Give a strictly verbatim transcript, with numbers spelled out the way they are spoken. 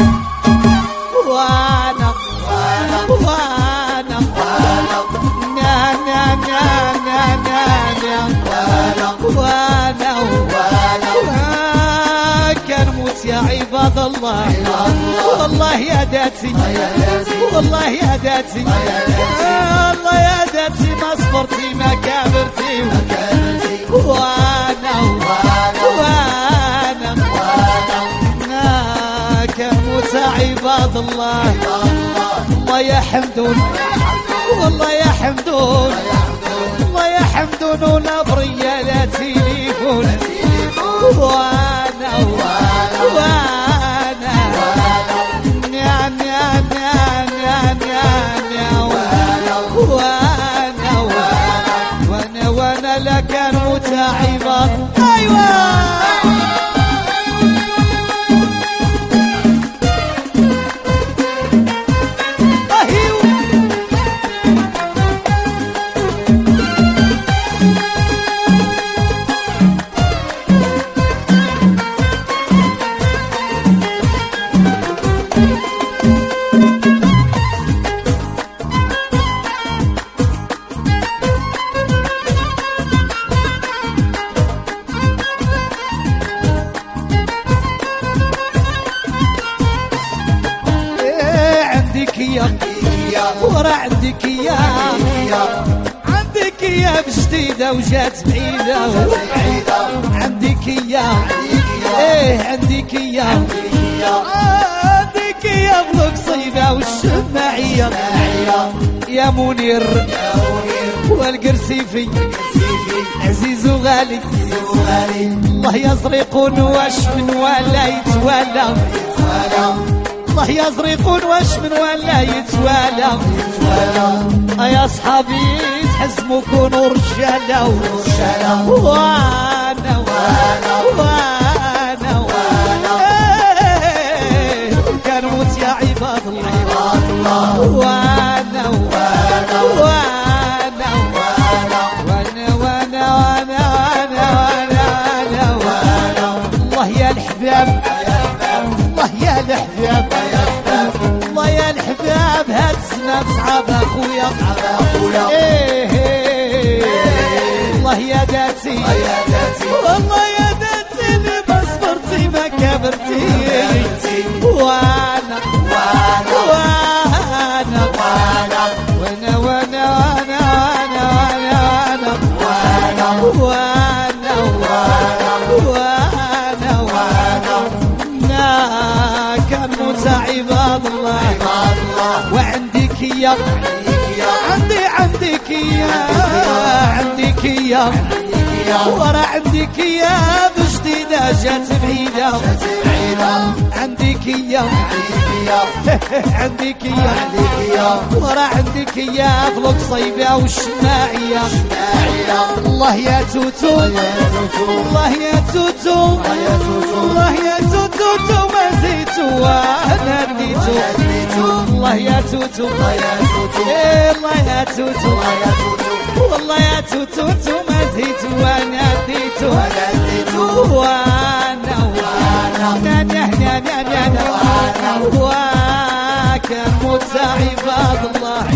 وانا وانا نا نا نا نا نا وانا وانا كان موت يا عباد الله. والله يا داتي والله يا داتي الله يا داتي ما صبرتي ما كابرتي وانا وانا كان موت عباد الله. الله يا حمدون والله يا حمدون الله يا حمدون ونبرية لا تليفون وانا وانا نيا نيا نيا نيا نيا وانا وانا وانا لك المتعبة. ايوه ورا عندك يا عندك يا بجديدة وجات بعيدة عندك يا ايه عندك يا عندك يا بلوك صيدة والشماعية يا منير والقرسيفي عزيز وغالي الله يزرقون واش من ولا يتوالى الله يزرقون واش من ولا يتوالى يا صحابي تحزموا كونوا رجاله وانا وانا وانا وانا كان موت يا عباد الله وانا وانا وانا وانا وانا وانا وانا وانا الله يا الحباب الله يا الحباب الله يا الحباب هاد الزمان صعب اخويا ايه ايه الله يا داتي والله يا داتي اللي ما صبرتي ما كبرتي وانا وانا وانا وانا وانا وانا وانا وانا وانا وانا كان موت عباد الله. وعندك يا عندي عندك يا عندك يا ورا عندك يا بجديدة جات بعيدة عندك يا عندك يا ورا عندك يا فلوك صيبة والشماعية الله يا توتو الله يا توتو الله يا توتو ما زيتو وانا رديتو الله يا توتو الله يا توتو والله يا توتو ما زيتو وانا رديتو وانا وانا وانا وانا وكان موت عباد الله.